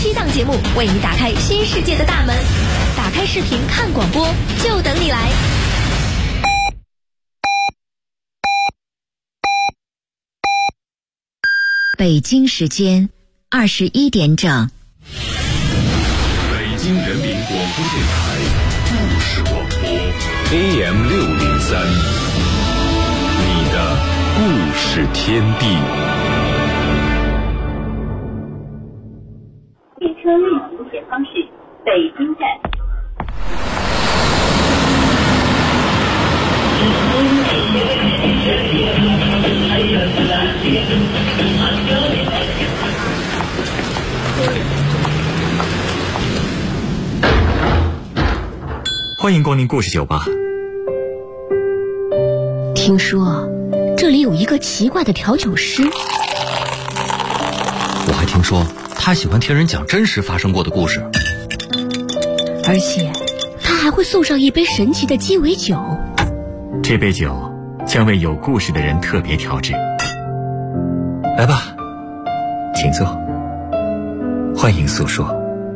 7档节目，为你打开新世界的大门。打开视频看广播，就等你来。 北京时间21点整。 北京人民广播电台故事广播 AM603，你的故事天地。 列车运行前方是北京站。 欢迎光临故事酒吧。 听说这里有一个奇怪的调酒师， 我还听说他喜欢听人讲真实发生过的故事， 而且他还会送上一杯神奇的鸡尾酒。 这杯酒将为有故事的人特别调制。来吧，请坐，欢迎诉说，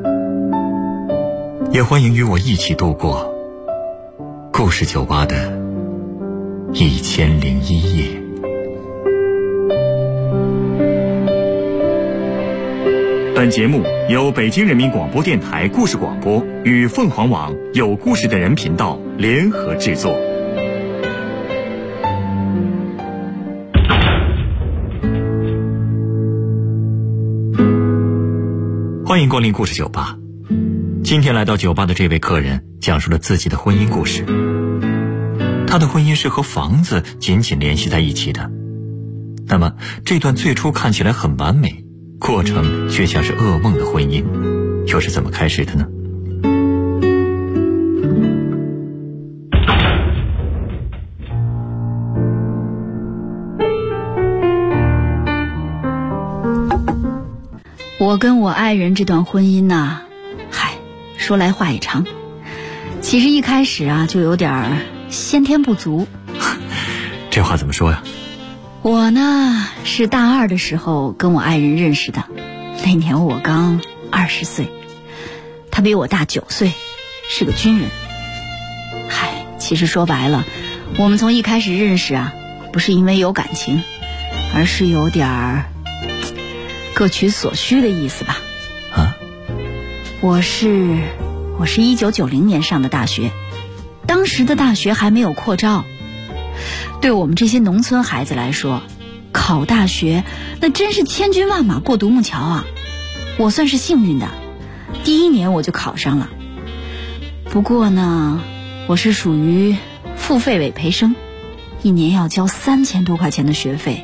也欢迎与我一起度过故事酒吧的1001夜。本节目由北京人民广播电台故事广播与凤凰网有故事的人频道联合制作。欢迎光临故事酒吧。今天来到酒吧的这位客人讲述了自己的婚姻故事。他的婚姻是和房子紧紧联系在一起的。那么这段最初看起来很完美，过程却像是噩梦的婚姻，又是怎么开始的呢？ 我跟我爱人这段婚姻呢，说来话也长。其实一开始啊，就有点先天不足。 这话怎么说呀？ 我呢是大2的时候跟我爱人认识的，那年我刚20岁，他比我大9岁，是个军人。其实说白了，我们从一开始认识啊，不是因为有感情，而是有点各取所需的意思吧。我是1990年上的大学，当时的大学还没有扩招。对我们这些农村孩子来说，考大学那真是千军万马过独木桥啊！我算是幸运的，第1年我就考上了。不过呢，我是属于付费委培生，1年要交3000多块钱的学费。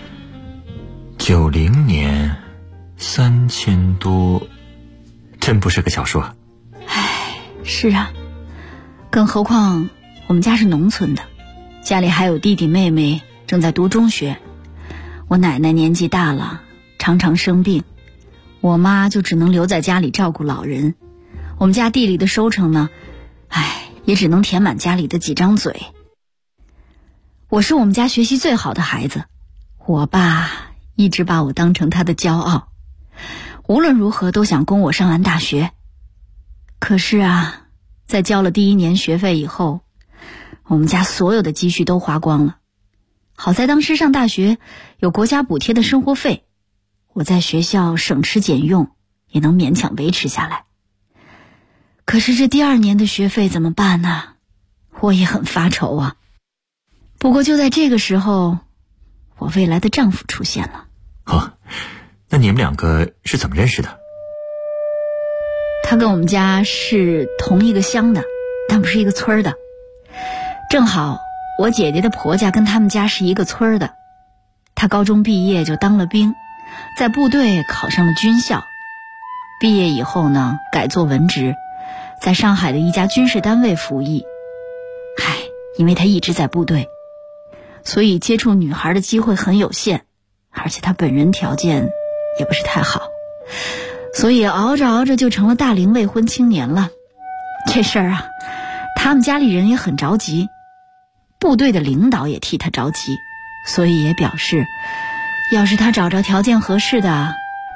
90年3000多，真不是个小数啊。 是啊，更何况我们家是农村的，家里还有弟弟妹妹正在读中学。我奶奶年纪大了，常常生病，我妈就只能留在家里照顾老人。我们家地里的收成呢，也只能填满家里的几张嘴。我是我们家学习最好的孩子，我爸一直把我当成他的骄傲，无论如何都想供我上完大学。可是啊，在交了第1年学费以后，我们家所有的积蓄都花光了。好在当时上大学有国家补贴的生活费，我在学校省吃俭用，也能勉强维持下来。可是这第2年的学费怎么办呢？我也很发愁啊。不过就在这个时候，我未来的丈夫出现了。 那你们2个是怎么认识的？ 他跟我们家是同一个乡的，但不是一个村的。正好我姐姐的婆家跟他们家是一个村的。他高中毕业就当了兵，在部队考上了军校。毕业以后呢，改做文职，在上海的一家军事单位服役。因为他一直在部队，所以接触女孩的机会很有限，而且他本人条件也不是太好，所以熬着熬着就成了大龄未婚青年了。这事儿啊，他们家里人也很着急，部队的领导也替他着急，所以也表示要是他找着条件合适的，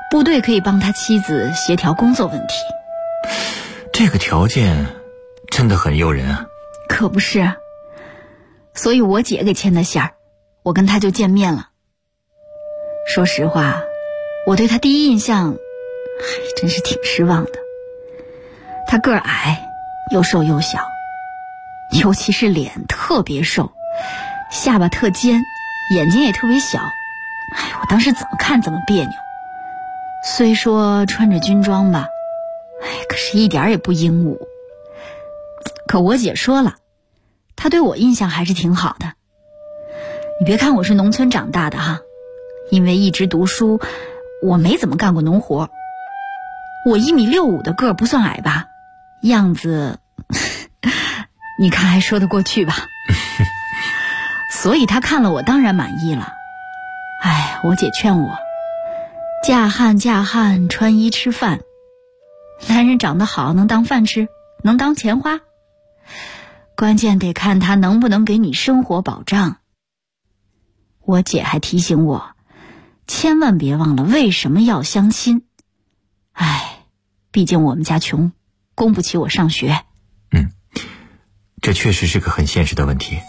部队可以帮他妻子协调工作问题。 这个条件真的很诱人啊。 可不是，所以我姐给牵的线儿，我跟他就见面了。说实话，我对他第一印象真是挺失望的。他个儿矮，又瘦又小，尤其是脸特别瘦，下巴特尖，眼睛也特别小。我当时怎么看怎么别扭。虽说穿着军装吧，可是一点也不英武。可我姐说了，她对我印象还是挺好的。你别看我是农村长大的哈，因为一直读书，我没怎么干过农活。我1.65米的个儿不算矮吧，样子你看还说得过去吧。所以她看了我当然满意了。我姐劝我，嫁汉穿衣吃饭，男人长得好能当饭吃，能当钱花，关键得看他能不能给你生活保障。我姐还提醒我，千万别忘了为什么要相亲。毕竟我们家穷，供不起我上学。 这确实是个很现实的问题。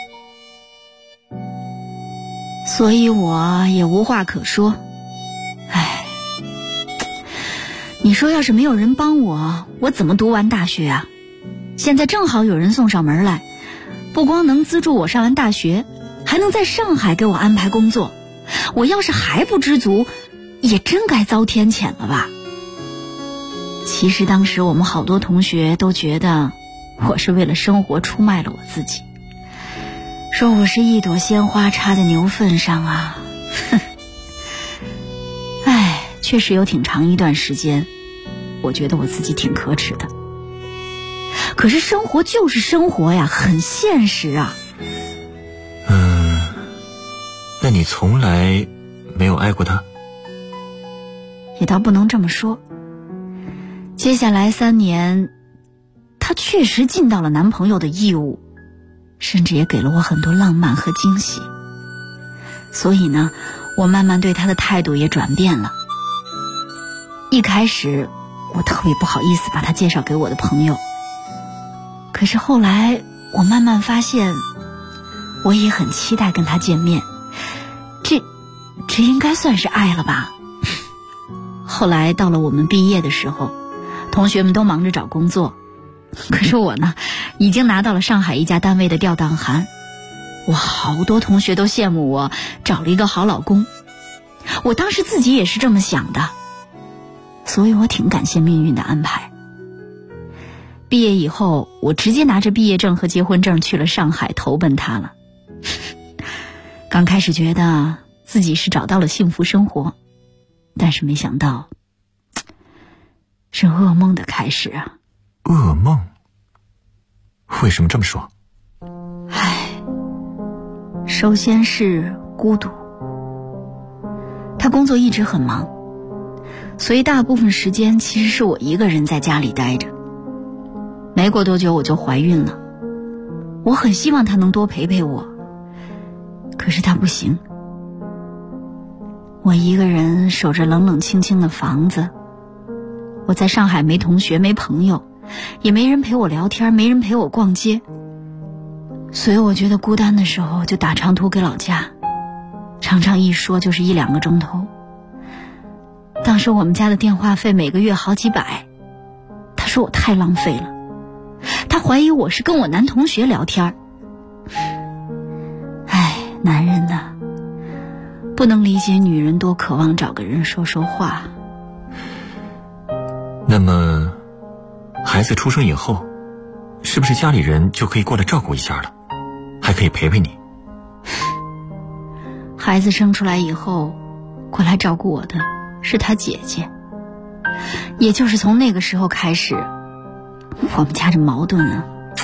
所以我也无话可说。你说要是没有人帮我，我怎么读完大学啊？现在正好有人送上门来，不光能资助我上完大学，还能在上海给我安排工作。我要是还不知足，也真该遭天谴了吧。其实当时我们好多同学都觉得我是为了生活出卖了我自己，说我是一朵鲜花插在牛粪上啊。确实有挺长一段时间，我觉得我自己挺可耻的。可是生活就是生活呀，很现实啊。 那你从来没有爱过他？ 也倒不能这么说。接下来3年，他确实尽到了男朋友的义务，甚至也给了我很多浪漫和惊喜。所以呢，我慢慢对他的态度也转变了。一开始我特别不好意思把他介绍给我的朋友，可是后来我慢慢发现，我也很期待跟他见面。这应该算是爱了吧。后来到了我们毕业的时候，同学们都忙着找工作，可是我呢，已经拿到了上海一家单位的调档函。我好多同学都羡慕我找了一个好老公，我当时自己也是这么想的，所以我挺感谢命运的安排。毕业以后，我直接拿着毕业证和结婚证去了上海投奔他了。刚开始觉得自己是找到了幸福生活，但是没想到是噩梦的开始啊。 噩梦？为什么这么说？ 首先是孤独。他工作一直很忙，所以大部分时间其实是我一个人在家里待着。没过多久我就怀孕了，我很希望他能多陪陪我，可是他不行。我一个人守着冷冷清清的房子，我在上海没同学没朋友，也没人陪我聊天，没人陪我逛街，所以我觉得孤单的时候就打长途给老家，常常一说就是1-2个钟头。当时我们家的电话费每个月好几百，他说我太浪费了，他怀疑我是跟我男同学聊天。男人呐，不能理解女人多渴望找个人说说话。 那么孩子出生以后，是不是家里人就可以过来照顾一下了，还可以陪陪你？ 孩子生出来以后，过来照顾我的是他姐姐。也就是从那个时候开始，我们家这矛盾啊，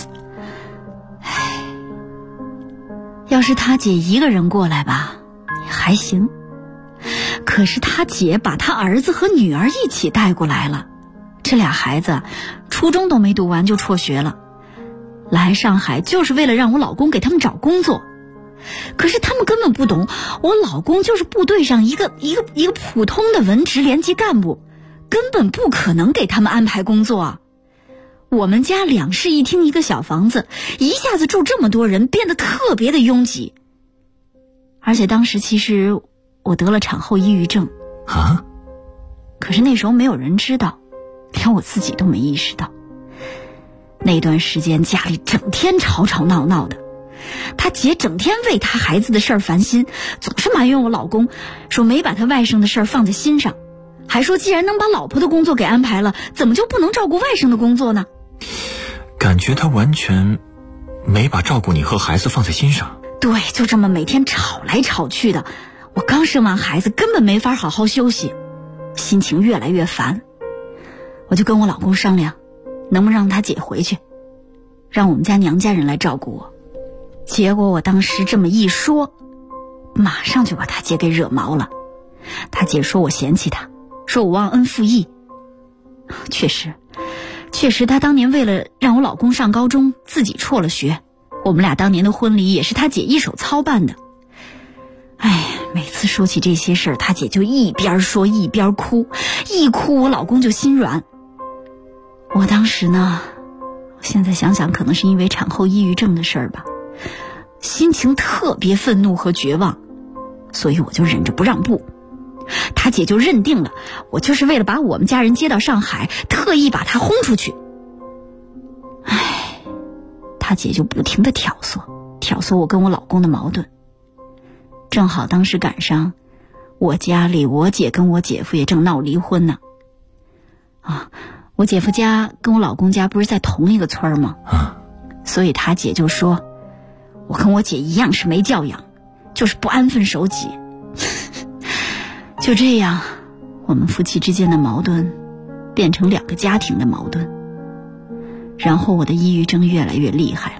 要是他姐一个人过来吧还行，可是他姐把他儿子和女儿一起带过来了，这俩孩子初中都没读完就辍学了，来上海就是为了让我老公给他们找工作。 可是他们根本不懂，我老公就是部队上一个普通的文职连级干部，根本不可能给他们安排工作啊。我们家2室1厅一个小房子，一下子住这么多人，变得特别的拥挤。而且当时其实我得了产后抑郁症啊， 可是那时候没有人知道，连我自己都没意识到。那段时间家里整天吵吵闹闹的，他姐整天为他孩子的事儿烦心，总是埋怨我老公，说没把他外甥的事儿放在心上，还说既然能把老婆的工作给安排了，怎么就不能照顾外甥的工作呢？ 感觉他完全没把照顾你和孩子放在心上。 对，就这么每天吵来吵去的，我刚生完孩子根本没法好好休息，心情越来越烦。我就跟我老公商量，能不能让他姐回去，让我们家娘家人来照顾我。结果我当时这么一说，马上就把他姐给惹毛了。他姐说我嫌弃他，说我忘恩负义。确实他当年为了让我老公上高中，自己辍了学，我们俩当年的婚礼也是他姐一手操办的。每次说起这些事儿，他姐就一边说一边哭，一哭我老公就心软。我当时呢，现在想想可能是因为产后抑郁症的事儿吧，心情特别愤怒和绝望，所以我就忍着不让步。他姐就认定了我就是为了把我们家人接到上海，特意把他轰出去。他姐就不停地挑唆我跟我老公的矛盾。正好当时赶上我家里我姐跟我姐夫也正闹离婚呢。我姐夫家跟我老公家不是在同一个村吗？所以他姐就说我跟我姐一样是没教养，就是不安分守己。就这样，我们夫妻之间的矛盾变成2个家庭的矛盾，然后我的抑郁症越来越厉害了。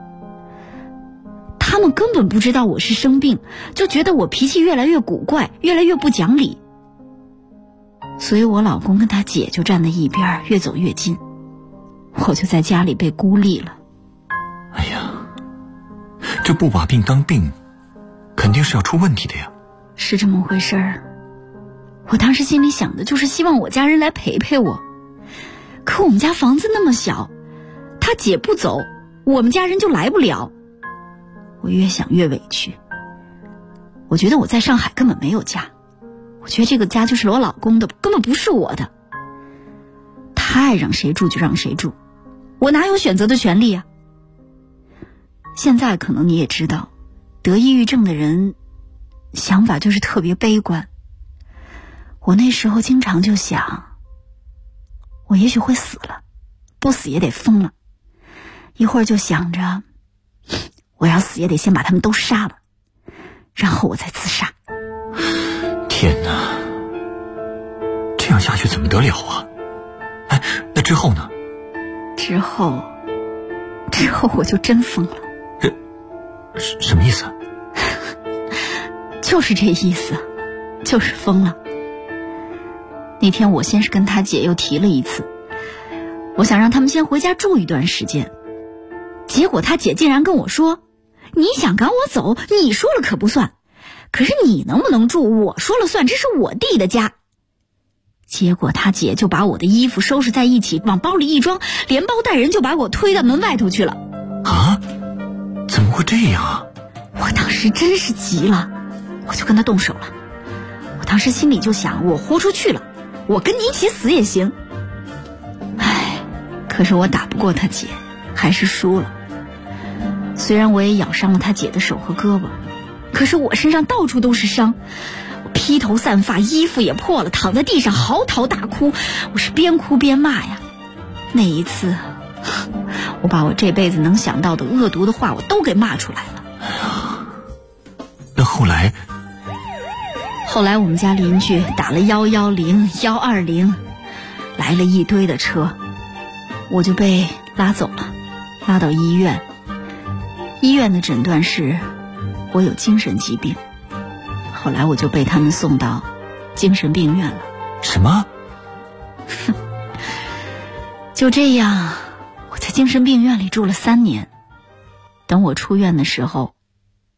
他们根本不知道我是生病，就觉得我脾气越来越古怪，越来越不讲理。所以我老公跟他姐就站在一边，越走越近，我就在家里被孤立了。 哎呀，这不把病当病，肯定是要出问题的呀。 是这么回事儿。我当时心里想的就是希望我家人来陪陪我，可我们家房子那么小，他姐不走，我们家人就来不了。我越想越委屈，我觉得我在上海根本没有家，我觉得这个家就是我老公的，根本不是我的。他爱让谁住就让谁住，我哪有选择的权利啊？现在可能你也知道，得抑郁症的人想法就是特别悲观。我那时候经常就想，我也许会死了，不死也得疯了。一会儿就想着，我要死也得先把他们都杀了，然后我再自杀。 天哪，这样下去怎么得了啊？那之后呢？ 之后我就真疯了。 什么意思？ 就是这意思，就是疯了。那天我先是跟他姐又提了一次，我想让他们先回家住一段时间，结果他姐竟然跟我说，你想赶我走，你说了可不算，可是你能不能住我说了算，这是我弟的家。结果他姐就把我的衣服收拾在一起，往包里一装，连包带人就把我推到门外头去了。 啊？怎么会这样啊？ 我当时真是急了，我就跟他动手了。我当时心里就想，我豁出去了，我跟你一起死也行。可是我打不过他姐，还是输了。虽然我也咬伤了他姐的手和胳膊，可是我身上到处都是伤，我披头散发，衣服也破了，躺在地上嚎啕大哭，我是边哭边骂呀。那一次，我把我这辈子能想到的恶毒的话我都给骂出来了。 那后来我们家邻居打了110、120，来了一堆的车，我就被拉走了，拉到医院。医院的诊断是我有精神疾病，后来我就被他们送到精神病院了。 什么？ 就这样，我在精神病院里住了3年。等我出院的时候，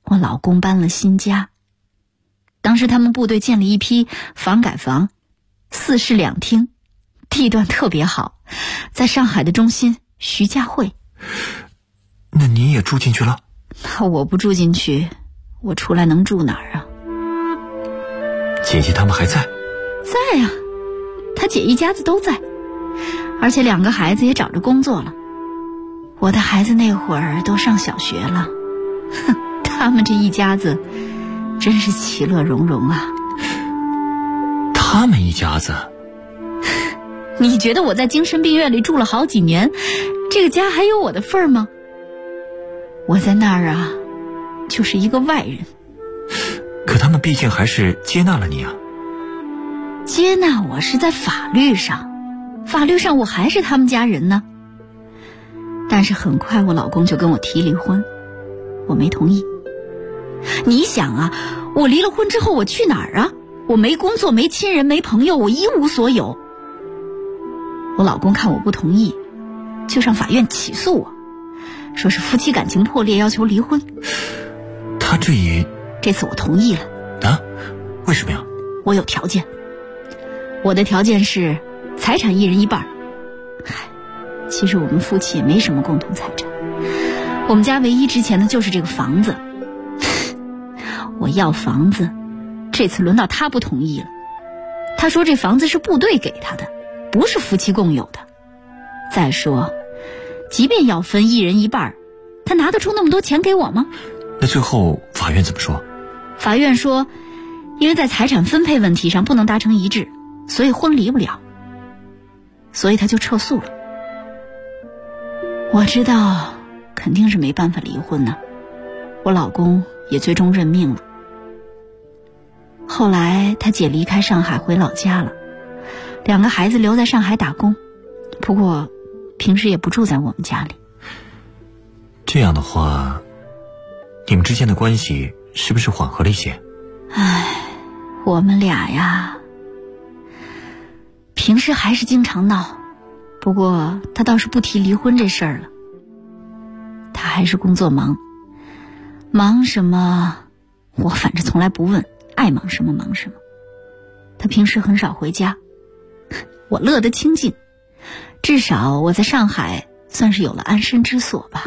我老公搬了新家。当时他们部队建了一批房改房，4室2厅，地段特别好，在上海的中心徐家汇。 那你也住进去了？ 我不住进去，我出来能住哪儿啊？ 姐姐他们还在？ 在啊，他姐一家子都在，而且2个孩子也找着工作了。我的孩子那会儿都上小学了，他们这一家子真是其乐融融啊。 他们一家子？ 你觉得我在精神病院里住了好几年，这个家还有我的份儿吗？我在那儿啊，就是一个外人。 可他们毕竟还是接纳了你啊。 接纳我是在法律上，法律上我还是他们家人呢。但是很快我老公就跟我提离婚，我没同意。你想啊，我离了婚之后我去哪儿啊？我没工作，没亲人，没朋友，我一无所有。我老公看我不同意，就上法院起诉我，说是夫妻感情破裂，要求离婚。 他这次我同意了。 啊？为什么呀？ 我有条件，我的条件是财产1人1半。其实我们夫妻也没什么共同财产，我们家唯一值钱的就是这个房子。我要房子，这次轮到他不同意了。他说这房子是部队给他的，不是夫妻共有的。再说即便要分1人1半，他拿得出那么多钱给我吗？ 那最后法院怎么说？ 法院说因为在财产分配问题上不能达成一致，所以婚离不了，所以他就撤诉了。我知道肯定是没办法离婚呢，我老公也最终认命了。后来他姐离开上海回老家了，2个孩子留在上海打工，不过平时也不住在我们家里。 这样的话，你们之间的关系是不是缓和了一些？ 我们俩呀，平时还是经常闹，不过他倒是不提离婚这事儿了。他还是工作忙，忙什么我反正从来不问，爱忙什么忙什么。他平时很少回家，我乐得清静，至少我在上海算是有了安身之所吧。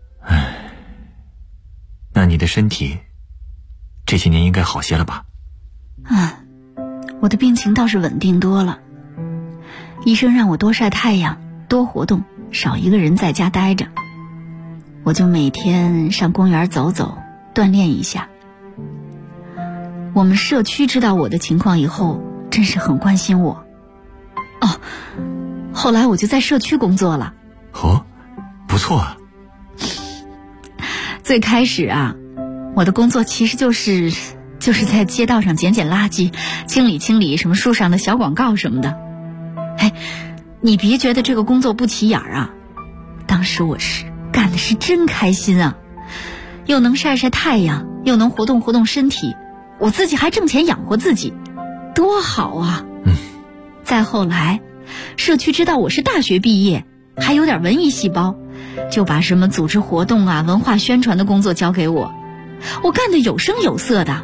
那你的身体这些年应该好些了吧？ 我的病情倒是稳定多了。医生让我多晒太阳，多活动，少一个人在家待着。我就每天上公园走走，锻炼一下。我们社区知道我的情况以后，真是很关心我。后来我就在社区工作了。 不错啊。 最开始啊，我的工作其实就是在街道上捡垃圾，清理什么树上的小广告什么的。你别觉得这个工作不起眼啊，当时我干的是真开心啊，又能晒晒太阳，又能活动活动身体，我自己还挣钱养活自己，多好啊。再后来社区知道我是大学毕业，还有点文艺细胞，就把什么组织活动啊、文化宣传的工作交给我，我干得有声有色的。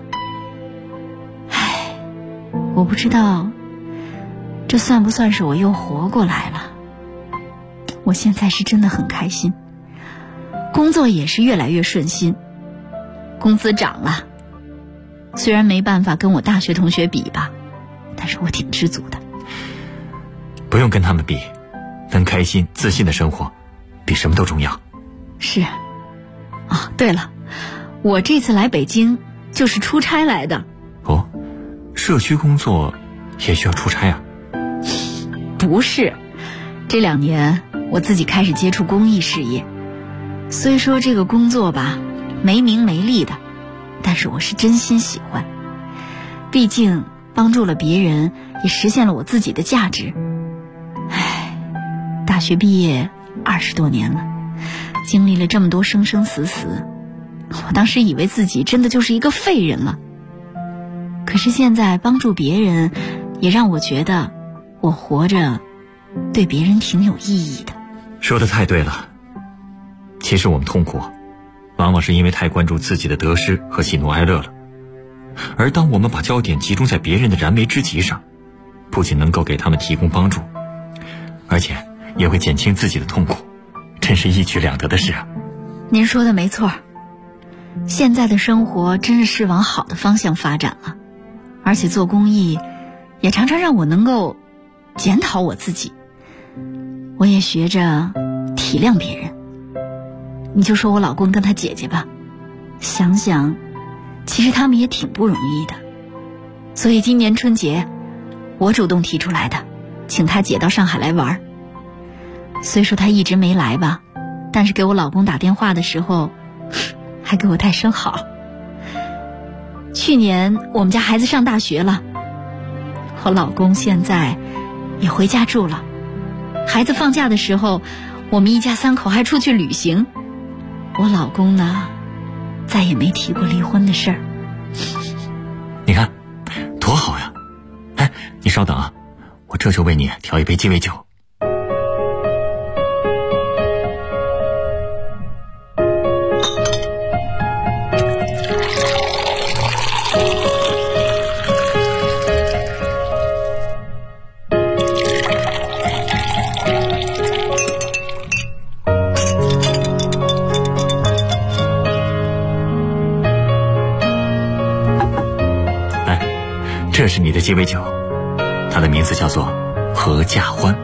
我不知道这算不算是我又活过来了。我现在是真的很开心，工作也是越来越顺心，工资涨了，虽然没办法跟我大学同学比吧，但是我挺知足的。 不用跟他们比，能开心自信的生活比什么都重要。 是对了，我这次来北京就是出差来的。 社区工作也需要出差啊？ 不是，这2年我自己开始接触公益事业，虽说这个工作吧没名没利的，但是我是真心喜欢，毕竟帮助了别人，也实现了我自己的价值。大学毕业20多年了，经历了这么多生生死死，我当时以为自己真的就是一个废人了。可是现在帮助别人，也让我觉得我活着对别人挺有意义的。 说得太对了，其实我们痛苦往往是因为太关注自己的得失和喜怒哀乐了。而当我们把焦点集中在别人的燃眉之急上，不仅能够给他们提供帮助，而且也会减轻自己的痛苦，真是一举两得的事啊。 您说的没错，现在的生活真是往好的方向发展了，而且做公益也常常让我能够检讨我自己，我也学着体谅别人。你就说我老公跟他姐姐吧，想想其实他们也挺不容易的。所以今年春节我主动提出来的，请他姐到上海来玩。虽说他一直没来吧，但是给我老公打电话的时候还给我带声好。去年我们家孩子上大学了，我老公现在也回家住了。孩子放假的时候，我们一家3口还出去旅行。我老公呢，再也没提过离婚的事儿。 你看多好呀。哎，你稍等啊，我这就为你调一杯鸡尾酒。这是你的鸡尾酒，它的名字叫做合家欢。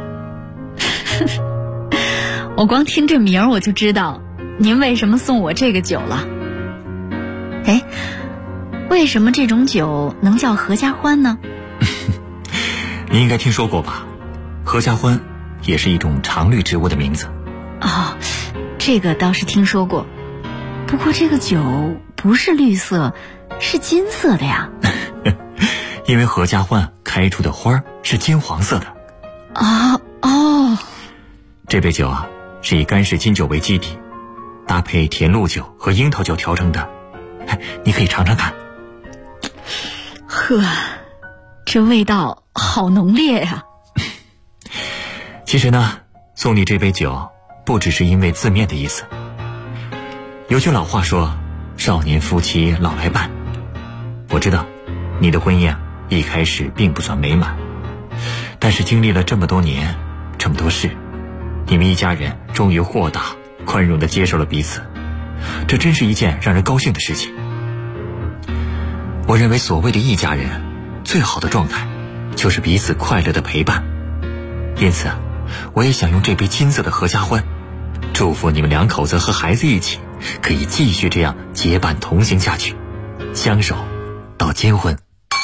我光听这名儿我就知道您为什么送我这个酒了。哎，为什么这种酒能叫合家欢呢？ 你应该听说过吧，合家欢也是一种常绿植物的名字。 哦，这个倒是听说过，不过这个酒不是绿色，是金色的呀。 因为合家欢开出的花是金黄色的。 哦， 这杯酒啊，是以干式金酒为基底，搭配甜露酒和樱桃酒调成的。你可以尝尝看。 呵，这味道好浓烈呀。 其实呢，送你这杯酒不只是因为字面的意思。有句老话说，少年夫妻老来伴。我知道你的婚姻啊，一开始并不算美满，但是经历了这么多年这么多事，你们一家人终于豁达宽容地接受了彼此，这真是一件让人高兴的事情。我认为所谓的一家人最好的状态就是彼此快乐的陪伴，因此我也想用这杯金色的合家欢祝福你们两口子和孩子一起可以继续这样结伴同行下去，相守到结婚。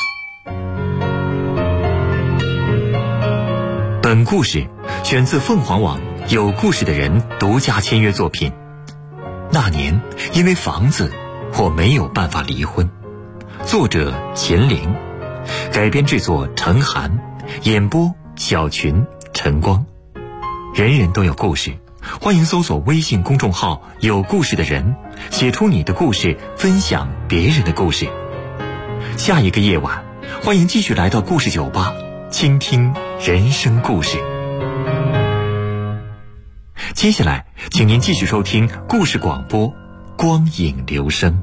本故事选自凤凰网有故事的人独家签约作品。那年因为房子我没有办法离婚，作者秦岭，改编制作陈涵，演播小群陈光。人人都有故事，欢迎搜索微信公众号有故事的人，写出你的故事，分享别人的故事。下一个夜晚，欢迎继续来到故事酒吧，倾听人生故事。接下来请您继续收听故事广播，光影留声。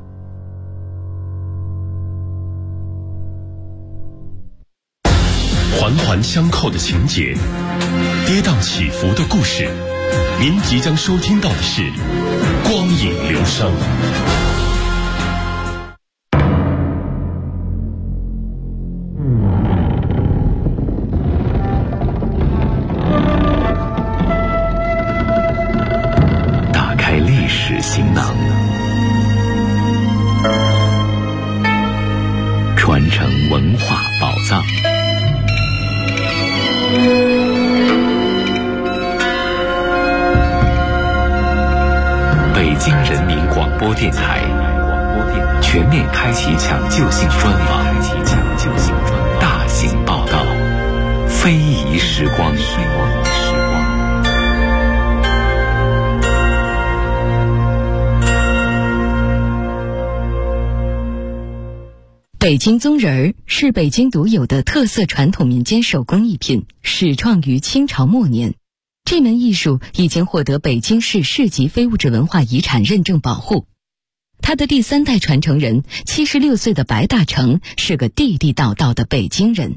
环环相扣的情节，跌宕起伏的故事，您即将收听到的是光影留声。打开历史行囊，传承文化宝藏。北京人民广播电台全面开启抢救性专访，大型报道，非遗时光。 北京宗人儿是北京独有的特色传统民间手工艺品，始创于清朝末年。这门艺术已经获得北京市市级非物质文化遗产认证保护。 他的第3代传承人76岁的白大成是个地地道道的北京人。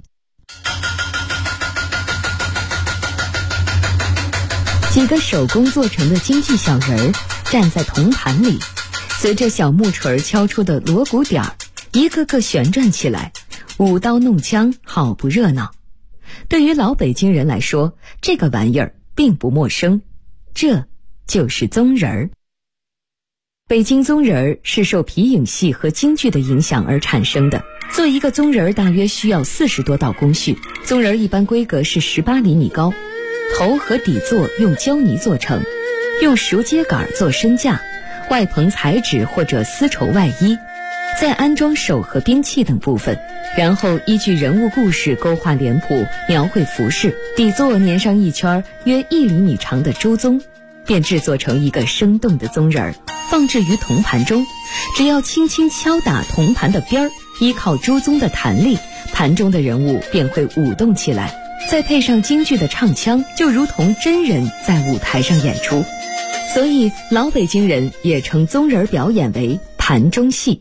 几个手工做成的京剧小人儿站在铜盘里，随着小木锤敲出的锣鼓点儿，一个个旋转起来，舞刀弄枪，好不热闹。对于老北京人来说，这个玩意儿并不陌生，这就是宗人儿。北京宗人儿是受皮影戏和京剧的影响而产生的。做一个宗人儿大约需要40多道工序，宗人儿一般规格是18厘米高，头和底座用胶泥做成，用熟秸秆做身架，外棚彩纸或者丝绸外衣，再安装手和兵器等部分，然后依据人物故事勾画脸谱，描绘服饰，底座粘上一圈约1厘米长的朱宗，便制作成一个生动的宗人儿，放置于铜盘中。只要轻轻敲打铜盘的边儿，依靠朱宗的弹力，盘中的人物便会舞动起来，再配上京剧的唱腔，就如同真人在舞台上演出。所以老北京人也称宗人表演为盘中戏。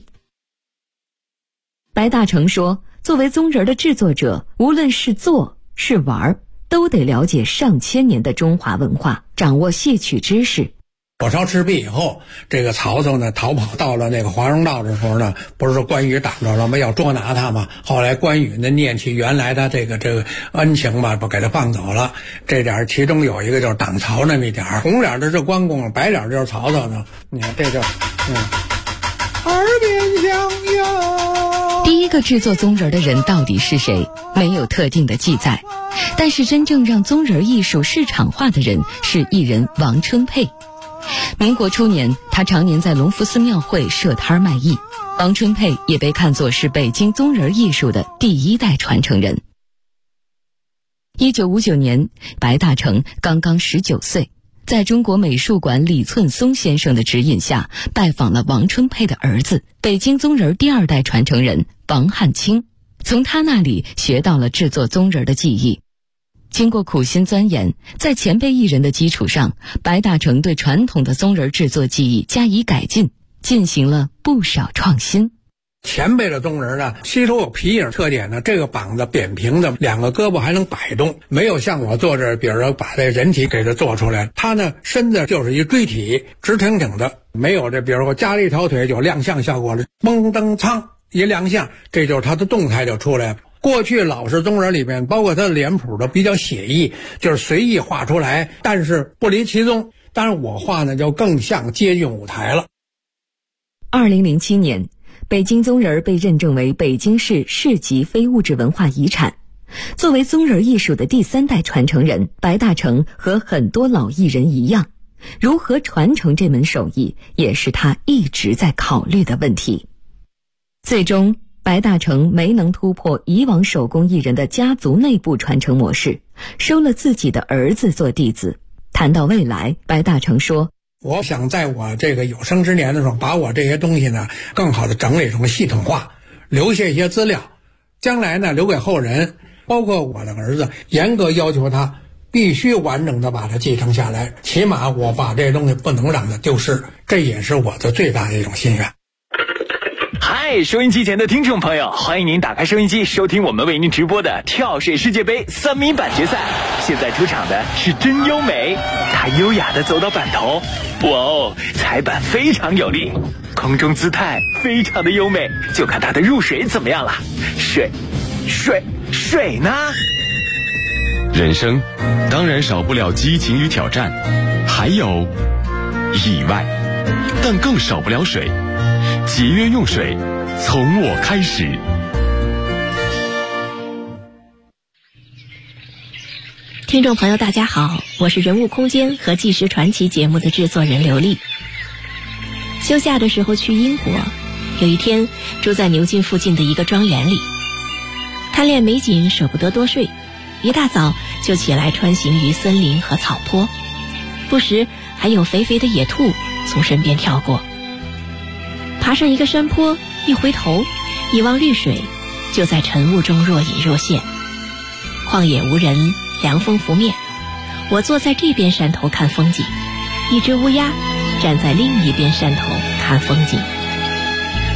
白大成说，作为宗人的制作者，无论是做是玩，都得了解上千年的中华文化，掌握戏曲知识。 火烧赤壁以后，这个曹操呢逃跑到了那个华容道的时候呢，不是说关羽挡着了吗？要捉拿他吗？后来关羽呢念起原来的这个恩情吧，不给他放走了。这点其中有一个就是挡曹那么一点，红脸的是关公，白脸就是曹操呢。你看这就耳边响哟。 第一个制作宗人的人到底是谁？没有特定的记载，但是真正让宗人艺术市场化的人是艺人王春佩。民国初年，他常年在隆福寺庙会设摊卖艺。王春佩也被看作是北京宗人艺术的第1代传承人。1959年，白大成刚刚19岁，在中国美术馆李寸松先生的指引下，拜访了王春佩的儿子，北京宗人第2代传承人王汉卿，从他那里学到了制作宗人的技艺。经过苦心钻研，在前辈艺人的基础上，白大成对传统的宗人制作技艺加以改进，进行了不少创新。 前辈的宗人呢，吸收有皮影特点呢，这个膀子扁平的，2个胳膊还能摆动，没有像我做这，比如说把这人体给它做出来，他呢身子就是一锥体，直挺挺的，没有这，比如说加了一条腿有亮相效果了，嘣噔噌一亮相，这就是他的动态就出来了。过去老式宗人里面，包括他的脸谱都比较写意，就是随意画出来，但是不离其宗。当然我画呢就更像接近舞台了。 2007年，北京宗人被认证为北京市市级非物质文化遗产。作为宗人艺术的第3代传承人，白大成和很多老艺人一样，如何传承这门手艺，也是他一直在考虑的问题。最终白大成没能突破以往手工艺人的家族内部传承模式，收了自己的儿子做弟子。谈到未来，白大成说， 我想在我这个有生之年的时候，把我这些东西呢更好的整理成系统化，留下一些资料，将来呢留给后人，包括我的儿子，严格要求他必须完整的把它继承下来，起码我把这些东西不能让它丢失，这也是我的最大的一种心愿。 嗨，收音机前的听众朋友，欢迎您打开收音机收听我们为您直播的跳水世界杯3米板决赛。现在出场的是真优美，她优雅地走到板头，哇哦，踩板非常有力，空中姿态非常的优美，就看她的入水怎么样了。水呢？ 人生当然少不了激情与挑战，还有意外，但更少不了水。节约用水，从我开始。 听众朋友大家好，我是人物空间和纪实传奇节目的制作人刘丽。休假的时候去英国，有一天住在牛津附近的一个庄园里，贪恋美景舍不得多睡，一大早就起来穿行于森林和草坡，不时还有肥肥的野兔从身边跳过。爬上一个山坡，一回头一望绿水，就在晨雾中若隐若现。旷野无人，凉风拂面，我坐在这边山头看风景，一只乌鸦站在另一边山头看风景。